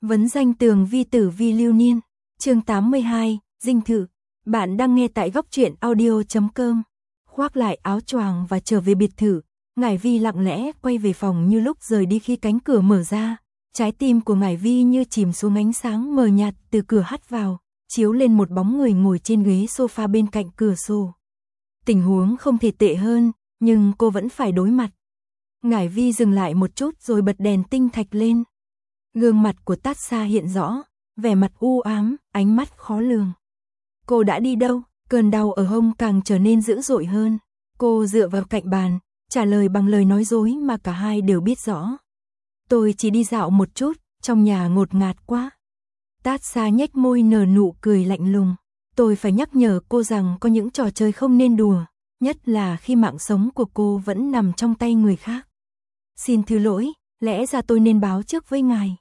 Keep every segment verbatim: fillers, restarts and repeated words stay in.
Vấn danh tường vi tử vi lưu niên, chương tám mươi hai, dinh thự. Bạn đang nghe tại góc truyện audio chấm com. Khoác lại áo choàng và trở về biệt thự, Ngải Vi lặng lẽ quay về phòng như lúc rời đi. Khi cánh cửa mở ra, trái tim của Ngải Vi như chìm xuống ánh sáng mờ nhạt từ cửa hắt vào, chiếu lên một bóng người ngồi trên ghế sofa bên cạnh cửa sổ. Tình huống không thể tệ hơn, nhưng cô vẫn phải đối mặt. Ngải Vi dừng lại một chút rồi bật đèn tinh thạch lên. Gương mặt của Tát Sa hiện rõ, vẻ mặt u ám, ánh mắt khó lường. Cô đã đi đâu? Cơn đau ở hông càng trở nên dữ dội hơn. Cô dựa vào cạnh bàn, trả lời bằng lời nói dối mà cả hai đều biết rõ. Tôi chỉ đi dạo một chút, trong nhà ngột ngạt quá. Tát Sa nhếch môi nở nụ cười lạnh lùng. Tôi phải nhắc nhở cô rằng có những trò chơi không nên đùa, nhất là khi mạng sống của cô vẫn nằm trong tay người khác. Xin thứ lỗi, lẽ ra tôi nên báo trước với ngài.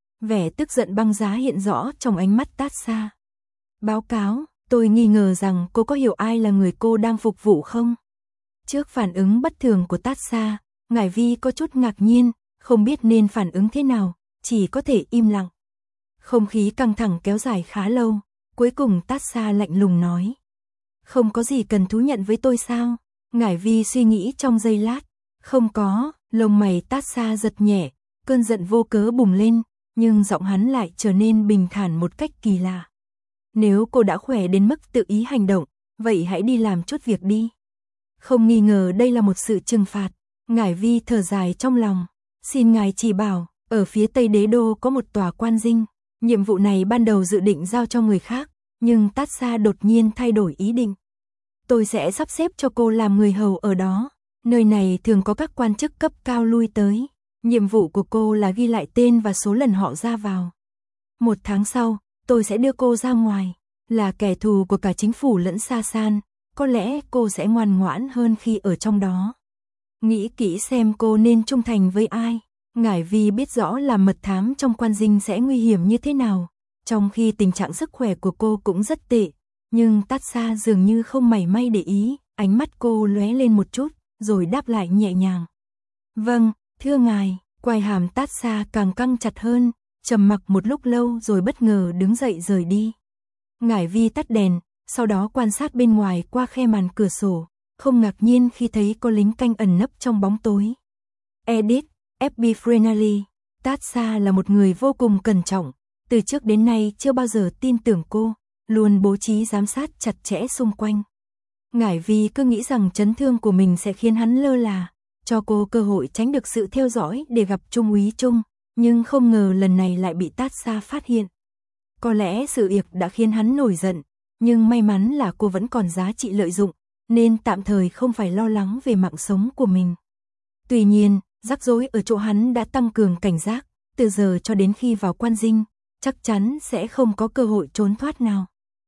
Vẻ tức giận băng giá hiện rõ trong ánh mắt Tát Sa. Báo cáo, tôi nghi ngờ rằng cô có hiểu ai là người cô đang phục vụ không? Trước phản ứng bất thường của Tát Sa, Ngải Vi có chút ngạc nhiên, không biết nên phản ứng thế nào, chỉ có thể im lặng. Không khí căng thẳng kéo dài khá lâu, cuối cùng Tát Sa lạnh lùng nói. Không có gì cần thú nhận với tôi sao? Ngải Vi suy nghĩ trong giây lát. Không có, lông mày Tát Sa giật nhẹ, cơn giận vô cớ bùng lên, nhưng giọng hắn lại trở nên bình thản một cách kỳ lạ. Nếu cô đã khỏe đến mức tự ý hành động, vậy hãy đi làm chút việc đi. Không nghi ngờ đây là một sự trừng phạt. Ngải Vi thở dài trong lòng. Xin ngài chỉ bảo, ở phía Tây Đế Đô có một tòa quan dinh. Nhiệm vụ này ban đầu dự định giao cho người khác, nhưng Tát Sa đột nhiên thay đổi ý định. Tôi sẽ sắp xếp cho cô làm người hầu ở đó. Nơi này thường có các quan chức cấp cao lui tới. Nhiệm vụ của cô là ghi lại tên và số lần họ ra vào. Một tháng sau, tôi sẽ đưa cô ra ngoài. Là kẻ thù của cả chính phủ lẫn Sa San, có lẽ cô sẽ ngoan ngoãn hơn khi ở trong đó. Nghĩ kỹ xem cô nên trung thành với ai. Ngải Vi biết rõ là mật thám trong quan dinh sẽ nguy hiểm như thế nào, trong khi tình trạng sức khỏe của cô cũng rất tệ. Nhưng Tát Sa dường như không mảy may để ý, ánh mắt cô lóe lên một chút, rồi đáp lại nhẹ nhàng. Vâng, thưa ngài. Quai hàm Tát Sa càng căng chặt hơn, trầm mặc một lúc lâu rồi bất ngờ đứng dậy rời đi. Ngải Vi tắt đèn, sau đó quan sát bên ngoài qua khe màn cửa sổ, không ngạc nhiên khi thấy có lính canh ẩn nấp trong bóng tối. Edit, ép bê Frenally. Tát Sa là một người vô cùng cẩn trọng, từ trước đến nay chưa bao giờ tin tưởng cô, luôn bố trí giám sát chặt chẽ xung quanh. Ngải Vi cứ nghĩ rằng chấn thương của mình sẽ khiến hắn lơ là, cho cô cơ hội tránh được sự theo dõi để gặp Trung úy Trung, nhưng không ngờ lần này lại bị Tát Sa phát hiện. Có lẽ sự việc đã khiến hắn nổi giận, nhưng may mắn là cô vẫn còn giá trị lợi dụng, nên tạm thời không phải lo lắng về mạng sống của mình. Tuy nhiên, rắc rối ở chỗ hắn đã tăng cường cảnh giác, từ giờ cho đến khi vào quan dinh, chắc chắn sẽ không có cơ hội trốn thoát nào.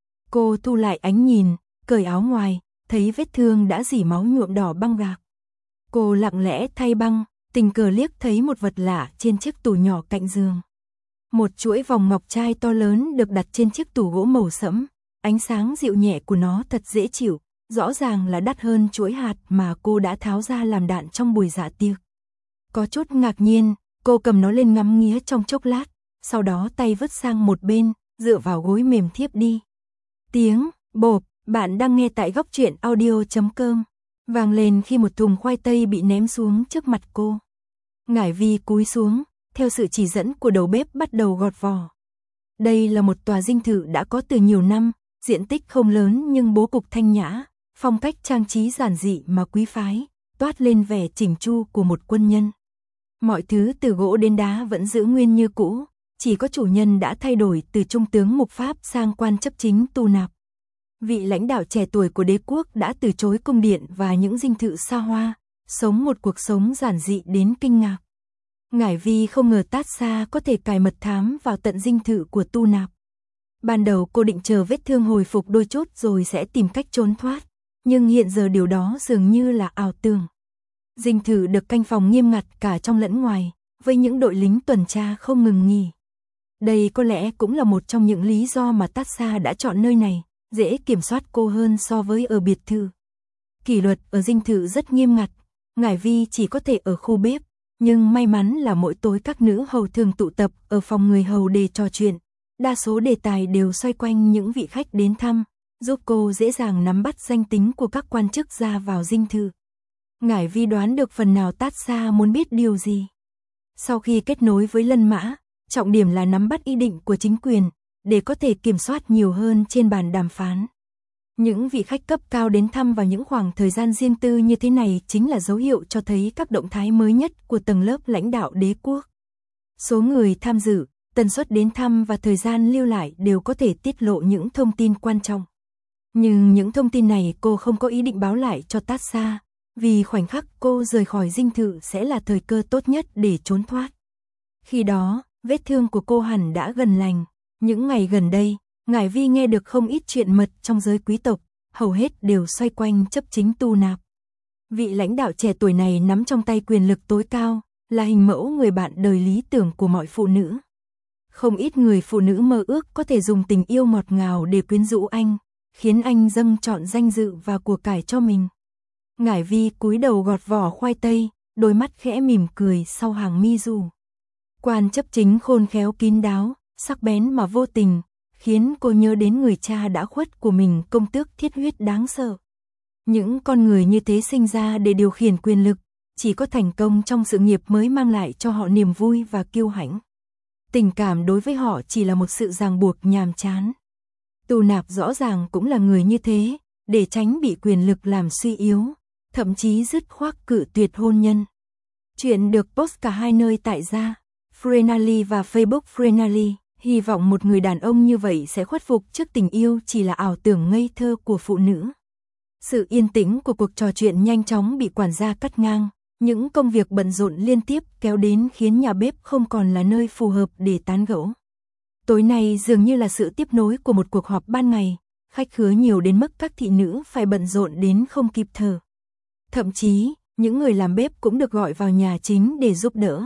Cô thu lại ánh nhìn, cởi áo ngoài, thấy vết thương đã rỉ máu nhuộm đỏ băng gạc. Cô lặng lẽ thay băng, tình cờ liếc thấy một vật lạ trên chiếc tủ nhỏ cạnh giường. Một chuỗi vòng ngọc trai to lớn được đặt trên chiếc tủ gỗ màu sẫm, ánh sáng dịu nhẹ của nó thật dễ chịu, rõ ràng là đắt hơn chuỗi hạt mà cô đã tháo ra làm đạn trong buổi dạ tiệc. Có chút ngạc nhiên, cô cầm nó lên ngắm nghía trong chốc lát, sau đó tay vứt sang một bên, dựa vào gối mềm thiếp đi. Tiếng bộp, bạn đang nghe tại góc truyện audio chấm com, vang lên khi một thùng khoai tây bị ném xuống trước mặt cô. Ngải Vi cúi xuống, theo sự chỉ dẫn của đầu bếp bắt đầu gọt vỏ. Đây là một tòa dinh thự đã có từ nhiều năm, diện tích không lớn nhưng bố cục thanh nhã, phong cách trang trí giản dị mà quý phái, toát lên vẻ chỉnh chu của một quân nhân. Mọi thứ từ gỗ đến đá vẫn giữ nguyên như cũ, chỉ có chủ nhân đã thay đổi từ trung tướng mục pháp sang quan chấp chính tu nạp. Vị lãnh đạo trẻ tuổi của đế quốc đã từ chối cung điện và những dinh thự xa hoa, sống một cuộc sống giản dị đến kinh ngạc. Ngải Vi không ngờ Tát Sa có thể cài mật thám vào tận dinh thự của tu nạp. Ban đầu cô định chờ vết thương hồi phục đôi chút rồi sẽ tìm cách trốn thoát, nhưng hiện giờ điều đó dường như là ảo tưởng. Dinh thự được canh phòng nghiêm ngặt cả trong lẫn ngoài, với những đội lính tuần tra không ngừng nghỉ. Đây có lẽ cũng là một trong những lý do mà Tát Sa đã chọn nơi này, dễ kiểm soát cô hơn so với ở biệt thự. Kỷ luật ở dinh thự rất nghiêm ngặt, Ngải Vi chỉ có thể ở khu bếp, Nhưng may mắn là mỗi tối các nữ hầu thường tụ tập ở phòng người hầu để trò chuyện. Đa số đề tài đều xoay quanh những vị khách đến thăm, giúp cô dễ dàng nắm bắt danh tính của các quan chức ra vào dinh thự. Ngải Vi đoán được phần nào Tát Xa muốn biết điều gì. Sau khi kết nối với Lân Mã, trọng điểm là nắm bắt ý định của chính quyền, để có thể kiểm soát nhiều hơn trên bàn đàm phán. Những vị khách cấp cao đến thăm vào những khoảng thời gian riêng tư như thế này chính là dấu hiệu cho thấy các động thái mới nhất của tầng lớp lãnh đạo đế quốc. Số người tham dự, tần suất đến thăm và thời gian lưu lại đều có thể tiết lộ những thông tin quan trọng. Nhưng những thông tin này cô không có ý định báo lại cho Tát Xa, vì khoảnh khắc cô rời khỏi dinh thự sẽ là thời cơ tốt nhất để trốn thoát. Khi đó, vết thương của cô hẳn đã gần lành. Những ngày gần đây, Ngải Vi nghe được không ít chuyện mật trong giới quý tộc, hầu hết đều xoay quanh chấp chính Tu Nạp. Vị lãnh đạo trẻ tuổi này nắm trong tay quyền lực tối cao, là hình mẫu người bạn đời lý tưởng của mọi phụ nữ. Không ít người phụ nữ mơ ước có thể dùng tình yêu ngọt ngào để quyến rũ anh, khiến anh dâng trọn danh dự và của cải cho mình. Ngải Vi cúi đầu gọt vỏ khoai tây, đôi mắt khẽ mỉm cười sau hàng mi dù. Quan chấp chính khôn khéo kín đáo, sắc bén mà vô tình, khiến cô nhớ đến người cha đã khuất của mình, công tước thiết huyết đáng sợ. Những con người như thế sinh ra để điều khiển quyền lực, chỉ có thành công trong sự nghiệp mới mang lại cho họ niềm vui và kiêu hãnh. Tình cảm đối với họ chỉ là một sự ràng buộc nhàm chán. Tu Nạp rõ ràng cũng là người như thế, để tránh bị quyền lực làm suy yếu, thậm chí dứt khoát cự tuyệt hôn nhân. Chuyện được post cả hai nơi tại gia, Frenally và Facebook Frenally. Hy vọng một người đàn ông như vậy sẽ khuất phục trước tình yêu chỉ là ảo tưởng ngây thơ của phụ nữ. Sự yên tĩnh của cuộc trò chuyện nhanh chóng bị quản gia cắt ngang, những công việc bận rộn liên tiếp kéo đến khiến nhà bếp không còn là nơi phù hợp để tán gẫu. Tối nay dường như là sự tiếp nối của một cuộc họp ban ngày, khách khứa nhiều đến mức các thị nữ phải bận rộn đến không kịp thở. Thậm chí, những người làm bếp cũng được gọi vào nhà chính để giúp đỡ.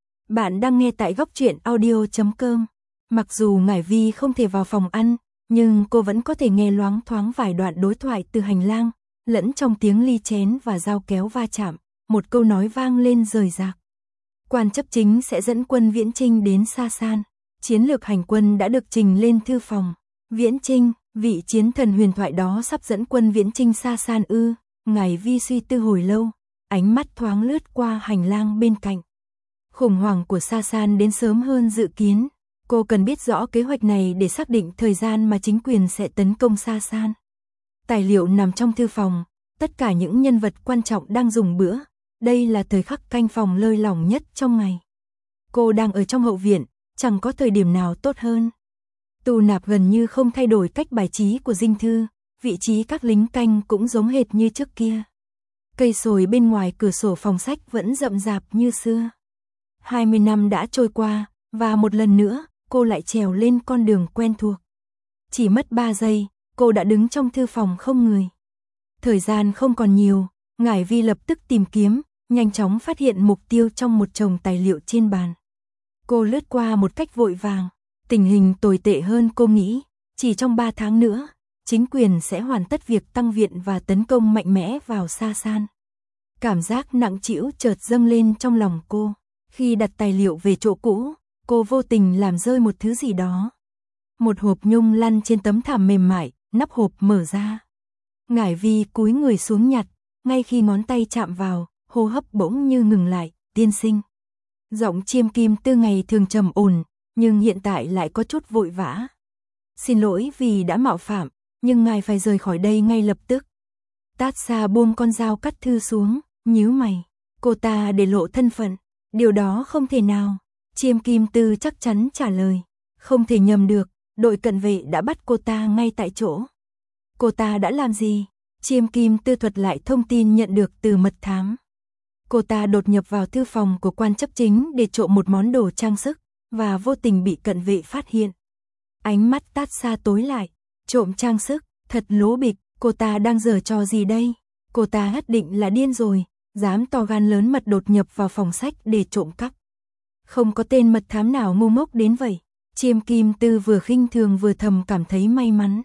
Bạn đang nghe tại góc truyện audio chấm com. Mặc dù Ngải Vi không thể vào phòng ăn, nhưng cô vẫn có thể nghe loáng thoáng vài đoạn đối thoại từ hành lang, lẫn trong tiếng ly chén và dao kéo va chạm, một câu nói vang lên rời rạc. Quan chấp chính sẽ dẫn quân viễn chinh đến Sa San. Chiến lược hành quân đã được trình lên thư phòng. Viễn chinh, vị chiến thần huyền thoại đó sắp dẫn quân viễn chinh Sa San ư? Ngải Vi suy tư hồi lâu, ánh mắt thoáng lướt qua hành lang bên cạnh. Khủng hoảng của Sa San đến sớm hơn dự kiến. Cô cần biết rõ kế hoạch này để xác định thời gian mà chính quyền sẽ tấn công Sa San. Tài liệu nằm trong thư phòng, tất cả những nhân vật quan trọng đang dùng bữa. Đây là thời khắc canh phòng lơi lỏng nhất trong ngày. Cô đang ở trong hậu viện, chẳng có thời điểm nào tốt hơn. Tu Nạp gần như không thay đổi cách bài trí của dinh thư, vị trí các lính canh cũng giống hệt như trước kia. Cây sồi bên ngoài cửa sổ phòng sách vẫn rậm rạp như xưa. hai mươi năm đã trôi qua, và một lần nữa, cô lại trèo lên con đường quen thuộc. Chỉ mất ba giây, cô đã đứng trong thư phòng không người. Thời gian không còn nhiều, Ngải Vi lập tức tìm kiếm, nhanh chóng phát hiện mục tiêu trong một chồng tài liệu trên bàn. Cô lướt qua một cách vội vàng, tình hình tồi tệ hơn cô nghĩ, chỉ trong ba tháng nữa, chính quyền sẽ hoàn tất việc tăng viện và tấn công mạnh mẽ vào Sa San. Cảm giác nặng trĩu chợt dâng lên trong lòng cô, khi đặt tài liệu về chỗ cũ, cô vô tình làm rơi một thứ gì đó. Một hộp nhung lăn trên tấm thảm mềm mại, nắp hộp mở ra. Ngải Vi cúi người xuống nhặt, ngay khi ngón tay chạm vào, hô hấp bỗng như ngừng lại, tiên sinh. Giọng Chiêm Kim Tư ngày thường trầm ổn, nhưng hiện tại lại có chút vội vã. Xin lỗi vì đã mạo phạm, nhưng ngài phải rời khỏi đây ngay lập tức. Tát Xa buông con dao cắt thư xuống, nhíu mày. Cô ta để lộ thân phận, điều đó không thể nào. Chiêm Kim Tư chắc chắn trả lời. Không thể nhầm được, đội cận vệ đã bắt cô ta ngay tại chỗ. Cô ta đã làm gì? Chiêm Kim Tư thuật lại thông tin nhận được từ mật thám. Cô ta đột nhập vào thư phòng của quan chấp chính để trộm một món đồ trang sức, và vô tình bị cận vệ phát hiện. Ánh mắt Tát Xa tối lại, trộm trang sức, thật lố bịch, cô ta đang giở trò gì đây? Cô ta nhất định là điên rồi, dám to gan lớn mật đột nhập vào phòng sách để trộm cắp. Không có tên mật thám nào ngu ngốc đến vậy. Chiêm Kim Tư vừa khinh thường vừa thầm cảm thấy may mắn.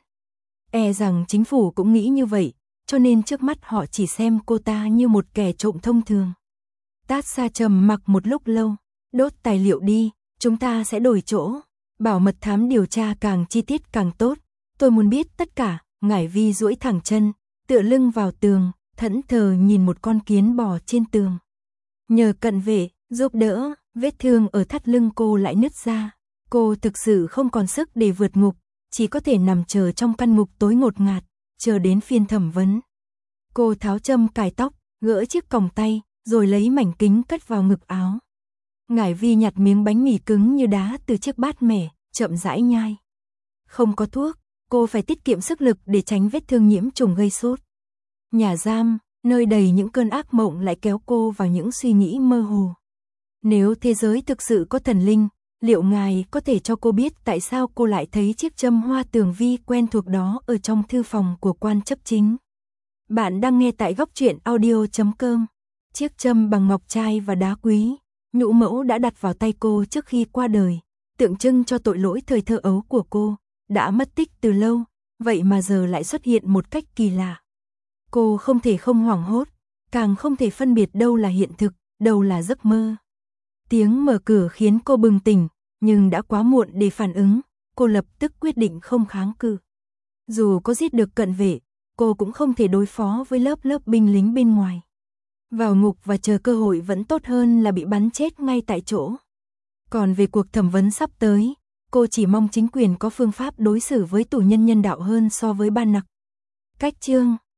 E rằng chính phủ cũng nghĩ như vậy, cho nên trước mắt họ chỉ xem cô ta như một kẻ trộm thông thường. Tát Sa trầm mặc một lúc lâu, đốt tài liệu đi, chúng ta sẽ đổi chỗ, bảo mật thám điều tra càng chi tiết càng tốt, tôi muốn biết tất cả. Ngải Vi duỗi thẳng chân, tựa lưng vào tường, thẫn thờ nhìn một con kiến bò trên tường. Nhờ cận vệ giúp đỡ, vết thương ở thắt lưng cô lại nứt ra. Cô thực sự không còn sức để vượt ngục, chỉ có thể nằm chờ trong căn ngục tối ngột ngạt, chờ đến phiên thẩm vấn. Cô tháo châm cài tóc, gỡ chiếc còng tay, rồi lấy mảnh kính cất vào ngực áo. Ngải Vi nhặt miếng bánh mì cứng như đá từ chiếc bát mẻ, chậm rãi nhai. Không có thuốc, cô phải tiết kiệm sức lực để tránh vết thương nhiễm trùng gây sốt. Nhà giam, nơi đầy những cơn ác mộng lại kéo cô vào những suy nghĩ mơ hồ. Nếu thế giới thực sự có thần linh, liệu ngài có thể cho cô biết tại sao cô lại thấy chiếc châm hoa tường vi quen thuộc đó ở trong thư phòng của quan chấp chính? Bạn đang nghe tại góc truyện audio chấm com. Chiếc châm bằng ngọc trai và đá quý, nhũ mẫu đã đặt vào tay cô trước khi qua đời, tượng trưng cho tội lỗi thời thơ ấu của cô, đã mất tích từ lâu, vậy mà giờ lại xuất hiện một cách kỳ lạ. Cô không thể không hoảng hốt, càng không thể phân biệt đâu là hiện thực, đâu là giấc mơ. Tiếng mở cửa khiến cô bừng tỉnh, nhưng đã quá muộn để phản ứng, cô lập tức quyết định không kháng cự. Dù có giết được cận vệ, cô cũng không thể đối phó với lớp lớp binh lính bên ngoài. Vào ngục và chờ cơ hội vẫn tốt hơn là bị bắn chết ngay tại chỗ. Còn về cuộc thẩm vấn sắp tới, cô chỉ mong chính quyền có phương pháp đối xử với tù nhân nhân đạo hơn so với Ban Nặc. Cách chương